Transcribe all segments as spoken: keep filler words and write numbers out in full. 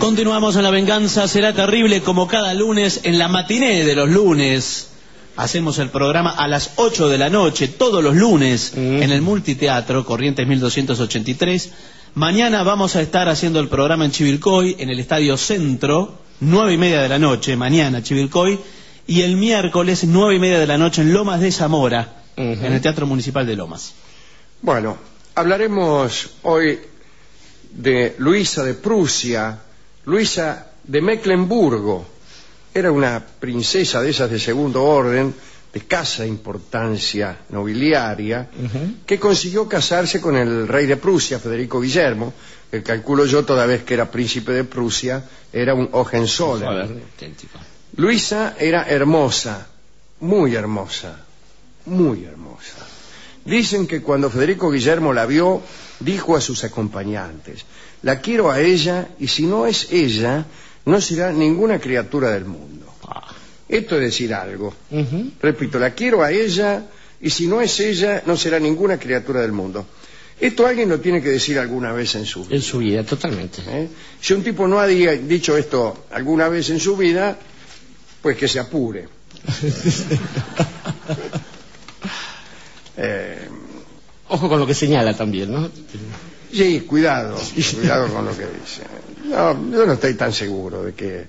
Continuamos en La Venganza Será Terrible, como cada lunes, en la matiné de los lunes. Hacemos el programa a las ocho de la noche, todos los lunes, mm. en el Multiteatro, Corrientes mil doscientos ochenta y tres. Mañana vamos a estar haciendo el programa en Chivilcoy, en el Estadio Centro, nueve y media de la noche, mañana Chivilcoy. Y el miércoles, nueve y media de la noche, en Lomas de Zamora, uh-huh. en el Teatro Municipal de Lomas. Bueno, hablaremos hoy de Luisa de Prusia, Luisa de Mecklemburgo. Era una princesa de esas de segundo orden, de escasa importancia nobiliaria, uh-huh. que consiguió casarse con el rey de Prusia, Federico Guillermo, que calculo yo toda vez que era príncipe de Prusia, era un Hohenzollern. Luisa era hermosa, muy hermosa, muy hermosa. Dicen que cuando Federico Guillermo la vio, dijo a sus acompañantes: la quiero a ella, y si no es ella, no será ninguna criatura del mundo. Esto es decir algo. Uh-huh. Repito, la quiero a ella, y si no es ella, no será ninguna criatura del mundo. Esto alguien lo tiene que decir alguna vez en su vida. En su vida, totalmente. ¿Eh? Si un tipo no ha dicho esto alguna vez en su vida, pues que se apure. eh, Ojo con lo que señala también, ¿no? Sí, cuidado, cuidado con lo que dice. No, yo no estoy tan seguro de que eh,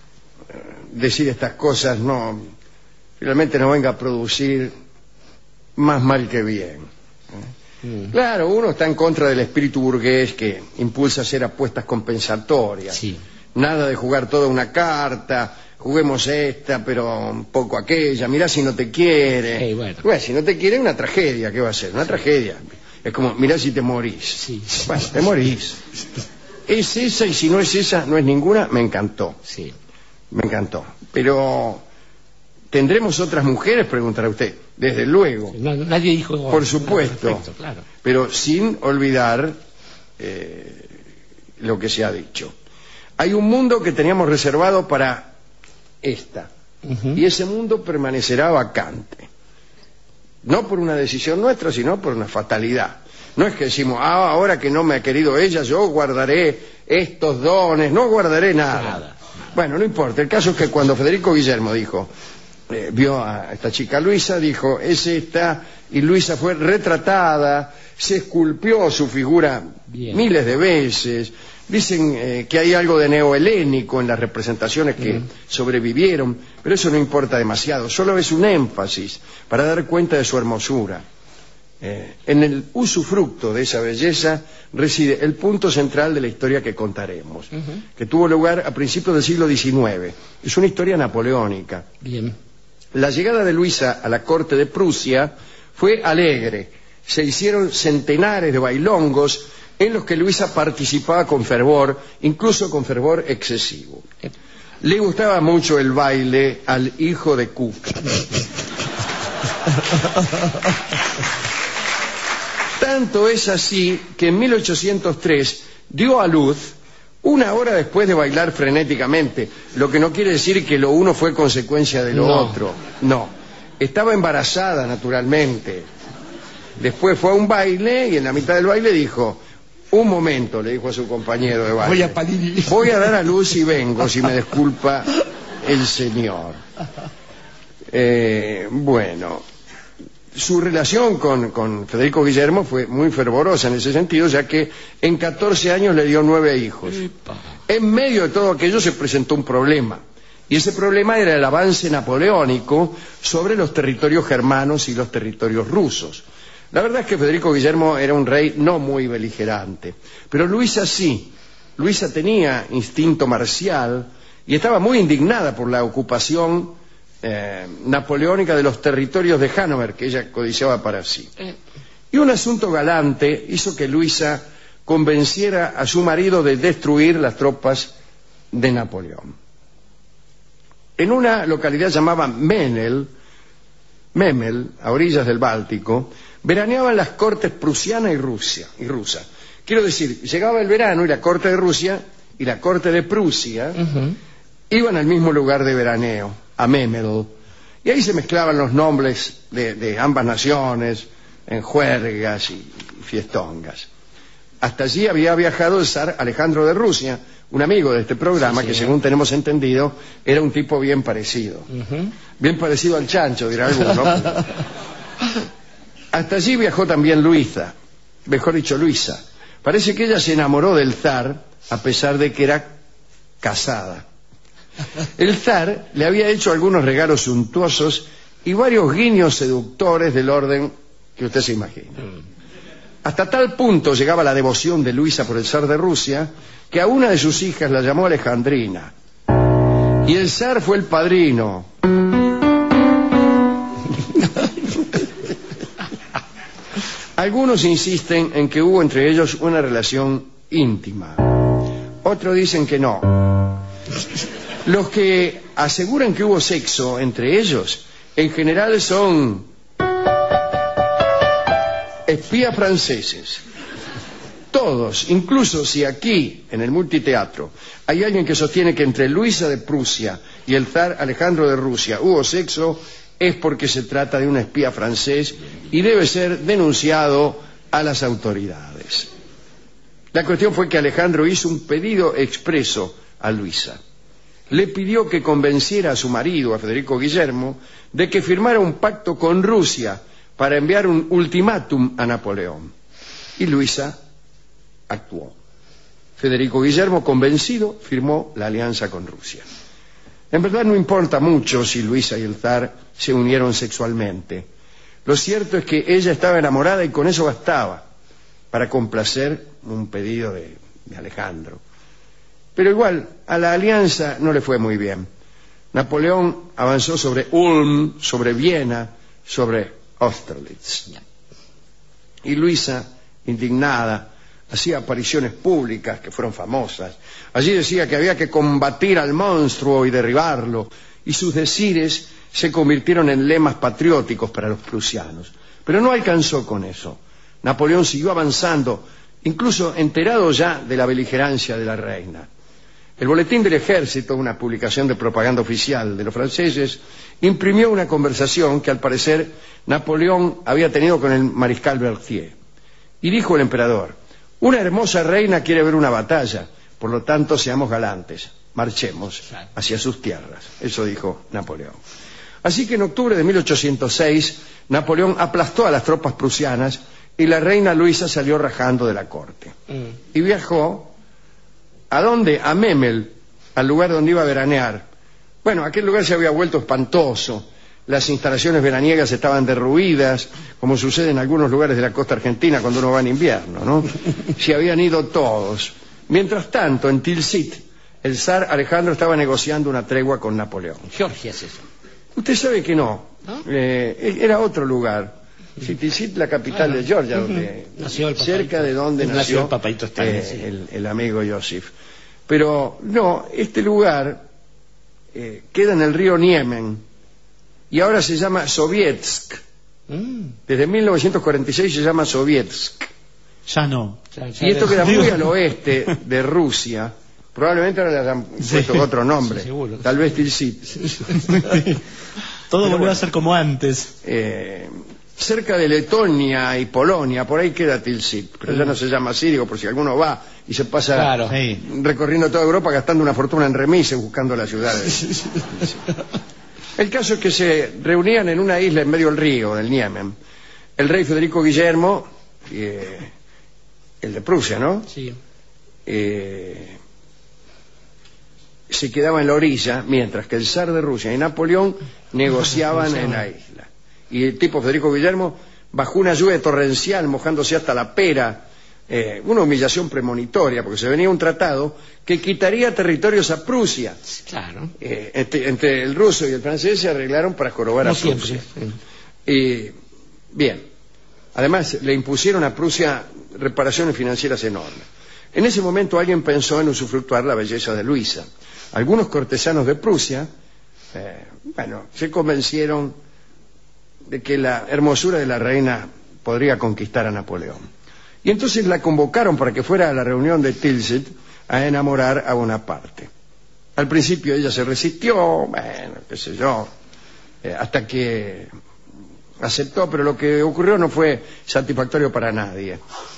decir estas cosas no realmente no venga a producir más mal que bien. ¿eh? Mm. Claro, uno está en contra del espíritu burgués que impulsa a hacer apuestas compensatorias. Sí. Nada de jugar toda una carta, juguemos esta, pero un poco aquella, mirá si no te quiere. Hey, bueno. Bueno, si no te quiere, una tragedia, ¿qué va a ser? Una sí. tragedia. Es como, mirá si te morís. Sí. Bueno, te morís. Es esa, y si no es esa, no es ninguna, me encantó. Sí. Me encantó. Pero, ¿tendremos otras mujeres? Preguntará usted. Desde luego. No, nadie dijo... Por supuesto. Perfecto, claro. Pero sin olvidar eh, lo que se ha dicho. Hay un mundo que teníamos reservado para esta. Uh-huh. Y ese mundo permanecerá vacante. No por una decisión nuestra, sino por una fatalidad. No es que decimos, ah, ahora que no me ha querido ella, yo guardaré estos dones, no guardaré nada. nada, nada. Bueno, no importa. El caso es que cuando Federico Guillermo dijo, eh, vio a esta chica Luisa, dijo, es esta, y Luisa fue retratada, se esculpió su figura Bien. miles de veces. Dicen eh, que hay algo de neohelénico en las representaciones que mm. sobrevivieron, pero eso no importa demasiado, solo es un énfasis para dar cuenta de su hermosura. Eh, en el usufructo de esa belleza reside el punto central de la historia que contaremos, uh-huh. que tuvo lugar a principios del siglo diecinueve. Es una historia napoleónica. Bien. La llegada de Luisa a la corte de Prusia fue alegre. Se hicieron centenares de bailongos en los que Luisa participaba con fervor, incluso con fervor excesivo. Le gustaba mucho el baile al hijo de Cuca. Tanto es así que en mil ochocientos tres dio a luz una hora después de bailar frenéticamente, lo que no quiere decir que lo uno fue consecuencia de lo no. otro. No, estaba embarazada naturalmente. Después fue a un baile y en la mitad del baile dijo, un momento, le dijo a su compañero de baile, voy a, parir. voy a dar a luz y vengo, si me disculpa el señor. Eh, bueno, su relación con, con Federico Guillermo fue muy fervorosa en ese sentido, ya que en catorce años le dio nueve hijos. En medio de todo aquello se presentó un problema, y ese problema era el avance napoleónico sobre los territorios germanos y los territorios rusos. La verdad es que Federico Guillermo era un rey no muy beligerante, pero Luisa sí. Luisa tenía instinto marcial y estaba muy indignada por la ocupación eh, napoleónica de los territorios de Hannover, que ella codiciaba para sí. Y un asunto galante hizo que Luisa convenciera a su marido de destruir las tropas de Napoleón. En una localidad llamada Memel, Memel, a orillas del Báltico, veraneaban las cortes prusiana y, Rusia, y rusa. Quiero decir, llegaba el verano y la corte de Rusia y la corte de Prusia uh-huh. iban al mismo lugar de veraneo, a Memel, y ahí se mezclaban los nombres de, de ambas naciones en juergas y, y fiestongas. Hasta allí había viajado el zar Alejandro de Rusia, un amigo de este programa, sí, que según tenemos entendido, era un tipo bien parecido. Uh-huh. Bien parecido al chancho, dirá alguno. Hasta allí viajó también Luisa, mejor dicho Luisa. Parece que ella se enamoró del zar, a pesar de que era casada. El zar le había hecho algunos regalos suntuosos y varios guiños seductores del orden que usted se imagina. Hasta tal punto llegaba la devoción de Luisa por el zar de Rusia que a una de sus hijas la llamó Alejandrina. Y el zar fue el padrino. Algunos insisten en que hubo entre ellos una relación íntima. Otros dicen que no. Los que aseguran que hubo sexo entre ellos, en general son espías franceses. Todos, incluso si aquí, en el multiteatro, hay alguien que sostiene que entre Luisa de Prusia y el zar Alejandro de Rusia hubo sexo, es porque se trata de un espía francés y debe ser denunciado a las autoridades. La cuestión fue que Alejandro hizo un pedido expreso a Luisa. Le pidió que convenciera a su marido, a Federico Guillermo, de que firmara un pacto con Rusia para enviar un ultimátum a Napoleón. Y Luisa actuó. Federico Guillermo, convencido, firmó la alianza con Rusia. En verdad no importa mucho si Luisa y el zar se unieron sexualmente. Lo cierto es que ella estaba enamorada y con eso bastaba para complacer un pedido de, de Alejandro. Pero igual, a la alianza no le fue muy bien. Napoleón avanzó sobre Ulm, sobre Viena, sobre Austerlitz. Y Luisa, indignada, hacía apariciones públicas que fueron famosas. Allí decía que había que combatir al monstruo y derribarlo, y sus decires se convirtieron en lemas patrióticos para los prusianos. Pero no alcanzó con eso. Napoleón siguió avanzando, incluso enterado ya de la beligerancia de la reina. El Boletín del Ejército, una publicación de propaganda oficial de los franceses, imprimió una conversación que al parecer Napoleón había tenido con el mariscal Berthier. Y dijo el emperador: una hermosa reina quiere ver una batalla, por lo tanto seamos galantes, marchemos hacia sus tierras. Eso dijo Napoleón. Así que en octubre de mil ochocientos seis, Napoleón aplastó a las tropas prusianas y la reina Luisa salió rajando de la corte. Mm. Y viajó, ¿a dónde? A Memel, al lugar donde iba a veranear. Bueno, aquel lugar se había vuelto espantoso. Las instalaciones veraniegas estaban derruidas, como sucede en algunos lugares de la costa argentina cuando uno va en invierno, ¿no? Se habían ido todos. Mientras tanto, en Tilsit, el zar Alejandro estaba negociando una tregua con Napoleón. Georgia es eso. Usted sabe que no. ¿No? Eh, era otro lugar. Sí, Tilsit, la capital ah, no. de Georgia, donde, nació el cerca de donde nació, nació el, papaito Stalin, eh, sí. el, el amigo Joseph. Pero no, este lugar eh, queda en el río Niemen y ahora se llama Sovietsk. Mm. Desde mil novecientos cuarenta y seis se llama Sovietsk. Ya no. Ya, ya y esto queda muy al oeste de Rusia. Probablemente ahora le hayan puesto sí. otro nombre. Sí, tal vez Tilsit. Todo volvió bueno, a ser como antes. Eh, cerca de Letonia y Polonia, por ahí queda Tilsit, pero mm. ya no se llama así, digo, por si alguno va y se pasa claro. recorriendo toda Europa gastando una fortuna en remises buscando las ciudades. El caso es que se reunían en una isla en medio del río, del Niemen, el rey Federico Guillermo, eh, el de Prusia, ¿no? Sí. Eh, se quedaba en la orilla, mientras que el zar de Rusia y Napoleón negociaban en la isla. Y el tipo Federico Guillermo, bajo una lluvia torrencial, mojándose hasta la pera, eh, una humillación premonitoria, porque se venía un tratado que quitaría territorios a Prusia. Claro. Eh, entre, entre el ruso y el francés se arreglaron para jorobar no a Prusia. Siempre. Y, bien, además le impusieron a Prusia reparaciones financieras enormes. En ese momento alguien pensó en usufructuar la belleza de Luisa. Algunos cortesanos de Prusia, eh, bueno, se convencieron de que la hermosura de la reina podría conquistar a Napoleón. Y entonces la convocaron para que fuera a la reunión de Tilsit a enamorar a Bonaparte. Al principio ella se resistió, bueno, qué sé yo, eh, hasta que aceptó, pero lo que ocurrió no fue satisfactorio para nadie.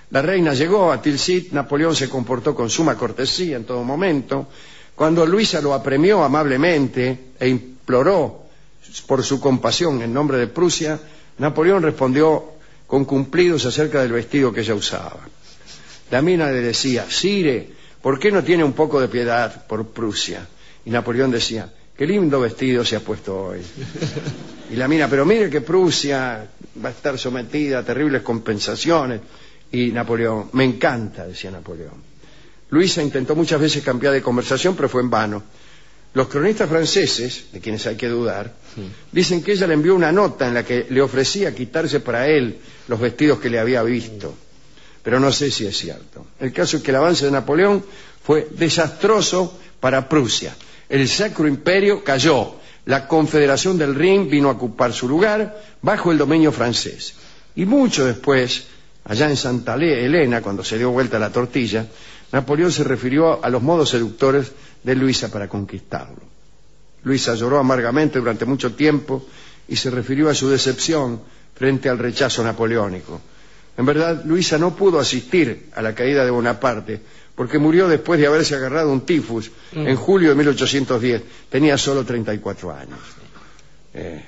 La reina llegó a Tilsit, Napoleón se comportó con suma cortesía en todo momento. Cuando Luisa lo apremió amablemente e imploró por su compasión en nombre de Prusia, Napoleón respondió con cumplidos acerca del vestido que ella usaba. La mina le decía: Sire, ¿por qué no tiene un poco de piedad por Prusia? Y Napoleón decía: qué lindo vestido se ha puesto hoy. Y la mina: pero mire que Prusia va a estar sometida a terribles compensaciones. Y Napoleón: me encanta, decía Napoleón. Luisa intentó muchas veces cambiar de conversación, pero fue en vano. Los cronistas franceses, de quienes hay que dudar, sí, dicen que ella le envió una nota en la que le ofrecía quitarse para él los vestidos que le había visto. Pero no sé si es cierto. El caso es que el avance de Napoleón fue desastroso para Prusia. El Sacro Imperio cayó. La Confederación del Rin vino a ocupar su lugar bajo el dominio francés. Y mucho después, allá en Santa Elena, cuando se dio vuelta la tortilla, Napoleón se refirió a los modos seductores de Luisa para conquistarlo. Luisa lloró amargamente durante mucho tiempo y se refirió a su decepción frente al rechazo napoleónico. En verdad, Luisa no pudo asistir a la caída de Bonaparte porque murió después de haberse agarrado un tifus mm. en julio de mil ochocientos diez. Tenía solo treinta y cuatro años. Eh,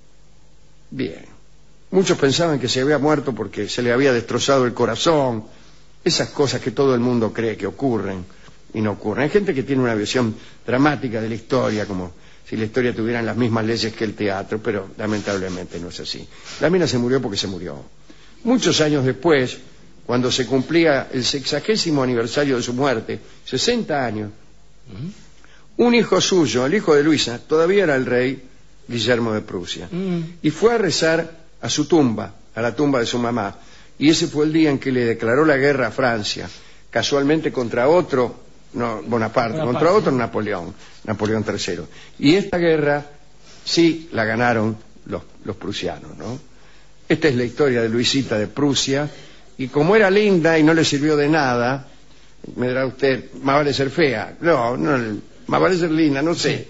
bien. Muchos pensaban que se había muerto porque se le había destrozado el corazón. Esas cosas que todo el mundo cree que ocurren y no ocurren. Hay gente que tiene una visión dramática de la historia, como si la historia tuviera las mismas leyes que el teatro, pero lamentablemente no es así. La mina se murió porque se murió. Muchos años después, cuando se cumplía el sexagésimo aniversario de su muerte, sesenta años, un hijo suyo, el hijo de Luisa, todavía era el rey Guillermo de Prusia, y fue a rezar a su tumba, a la tumba de su mamá, y ese fue el día en que le declaró la guerra a Francia, casualmente contra otro no, Bonaparte, Bonaparte, contra otro Napoleón, Napoleón tercero. Y esta guerra sí la ganaron los, los prusianos, ¿no? Esta es la historia de Luisita de Prusia, y como era linda y no le sirvió de nada, me dirá usted, más vale ser fea. No, no, más vale ser linda, no sé.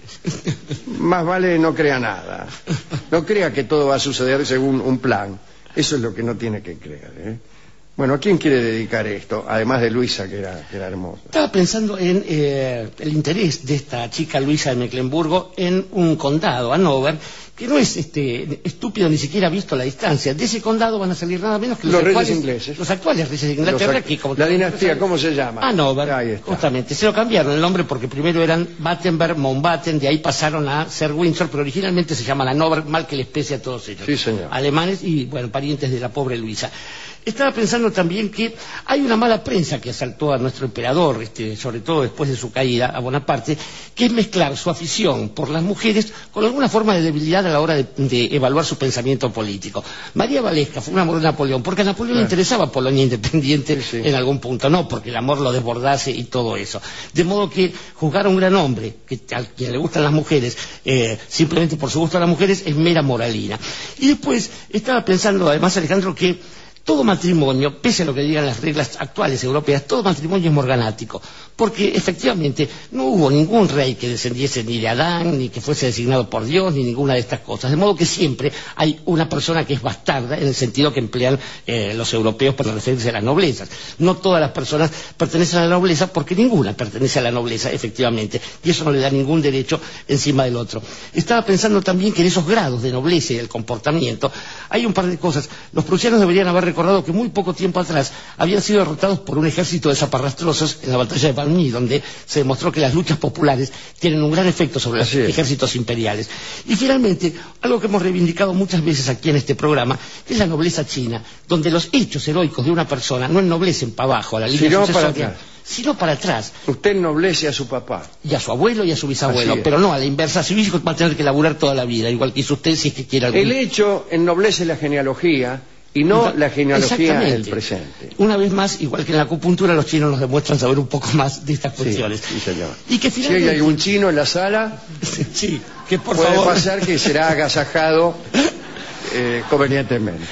Más vale no crea nada. No crea que todo va a suceder según un plan. Eso es lo que no tiene que creer, ¿eh? Bueno, ¿a quién quiere dedicar esto? Además de Luisa, que era, que era hermosa. Estaba pensando en eh, el interés de esta chica Luisa de Mecklemburgo en un condado, Hannover, que no es este, estúpido ni siquiera visto a la distancia. De ese condado van a salir nada menos que los, los actuales, reyes ingleses. Los actuales reyes de Inglaterra. Los, que, como la dinastía, ¿cómo se llama? Hannover, Ahí está. Justamente. Se lo cambiaron el nombre porque primero eran Battenberg, Mountbatten, de ahí pasaron a ser Windsor, pero originalmente se llaman Hannover, mal que les pese a todos ellos. Sí, señor. Alemanes y, bueno, parientes de la pobre Luisa. Estaba pensando también que hay una mala prensa que asaltó a nuestro emperador, este, sobre todo después de su caída, a Bonaparte, que es mezclar su afición por las mujeres con alguna forma de debilidad a la hora de, de evaluar su pensamiento político. María Valesca fue un amor de Napoleón, porque a Napoleón le interesaba Polonia independiente sí, sí. en algún punto, no porque el amor lo desbordase y todo eso. De modo que juzgar a un gran hombre, que, a quien le gustan las mujeres, eh, simplemente por su gusto a las mujeres, es mera moralina. Y después estaba pensando, además, Alejandro, que todo matrimonio, pese a lo que digan las reglas actuales europeas, todo matrimonio es morganático, porque efectivamente no hubo ningún rey que descendiese ni de Adán, ni que fuese designado por Dios, ni ninguna de estas cosas, de modo que siempre hay una persona que es bastarda, en el sentido que emplean eh, los europeos para referirse a las noblezas. No todas las personas pertenecen a la nobleza, porque ninguna pertenece a la nobleza, efectivamente, y eso no le da ningún derecho encima del otro. Estaba pensando también que en esos grados de nobleza y del comportamiento hay un par de cosas. Los prusianos deberían haber recordado que muy poco tiempo atrás habían sido derrotados por un ejército de zaparrastrosos en la batalla de Valmy, donde se demostró que las luchas populares tienen un gran efecto sobre los ejércitos imperiales. Y finalmente, algo que hemos reivindicado muchas veces aquí en este programa, es la nobleza china, donde los hechos heroicos de una persona no ennoblecen para abajo, a la línea sino sucesoria, para atrás. sino para atrás. Usted ennoblece a su papá. Y a su abuelo y a su bisabuelo, pero no a la inversa. Su hijo va a tener que laburar toda la vida, igual que hizo usted, si es que quiere algún... El hecho ennoblece la genealogía y no la genealogía del presente. Una vez más, igual que en la acupuntura, los chinos nos demuestran saber un poco más de estas cuestiones. Sí, sí, señor. Y que finalmente... Si hay algún chino en la sala, sí, que por puede favor... pasar que será agasajado eh, convenientemente.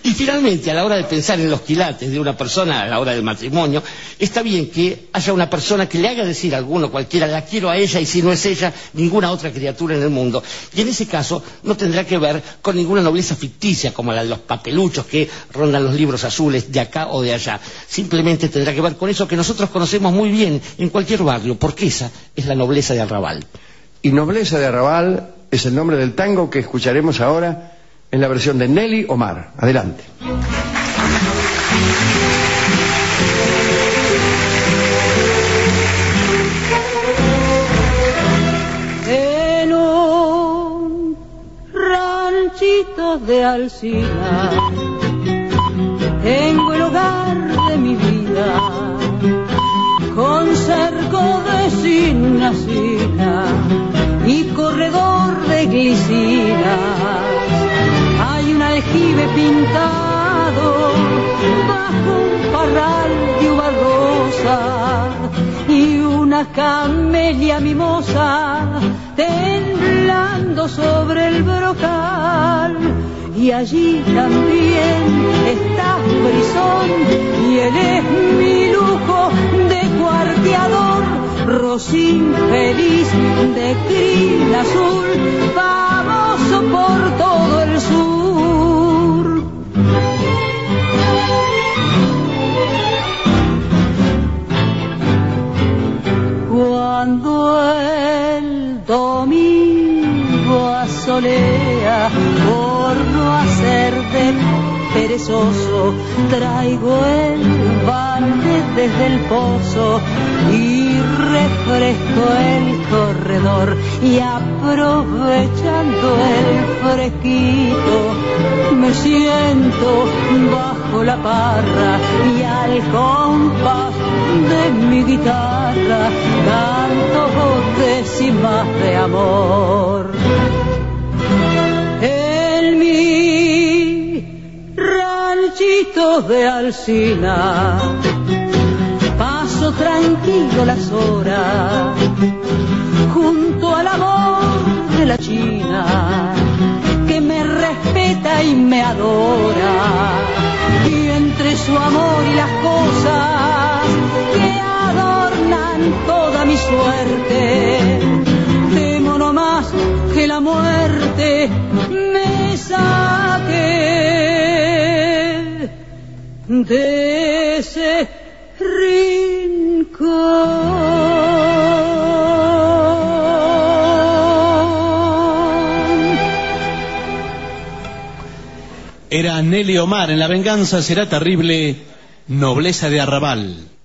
Y finalmente, a la hora de pensar en los quilates de una persona, a la hora del matrimonio, está bien que haya una persona que le haga decir a alguno cualquiera, la quiero a ella, y si no es ella, ninguna otra criatura en el mundo. Y en ese caso no tendrá que ver con ninguna nobleza ficticia como la de los papeluchos que rondan los libros azules de acá o de allá. Simplemente tendrá que ver con eso que nosotros conocemos muy bien en cualquier barrio, porque esa es la nobleza de Arrabal. Y Nobleza de Arrabal es el nombre del tango que escucharemos ahora en la versión de Nelly Omar. Adelante. En un ranchito de Alsina tengo el hogar de mi vida, con cerco de cinacina y corredor de glicinas. Hay un aljibe pintado bajo un parral de uva rosa y una camelia mimosa temblando sobre el brocal. Y allí también está Brizón, y él es mi lujo de cuarteador, rocín feliz de crin azul, famoso por todo el sur. Cuando el domingo asolea, por no hacer de perezoso, traigo el balde desde el pozo y refresco el corredor, y aprovechando el fresquito me siento bajo la parra y al compás de mi guitarra canto décimas de amor. En mi ranchito de Alsina paso tranquilo las horas junto al amor de la china que me respeta y me adora, y entre su amor y las cosas que adornan toda mi suerte, temo no más que la muerte me saque de ese rincón. Era Nelly Omar en La venganza será terrible, Nobleza de Arrabal.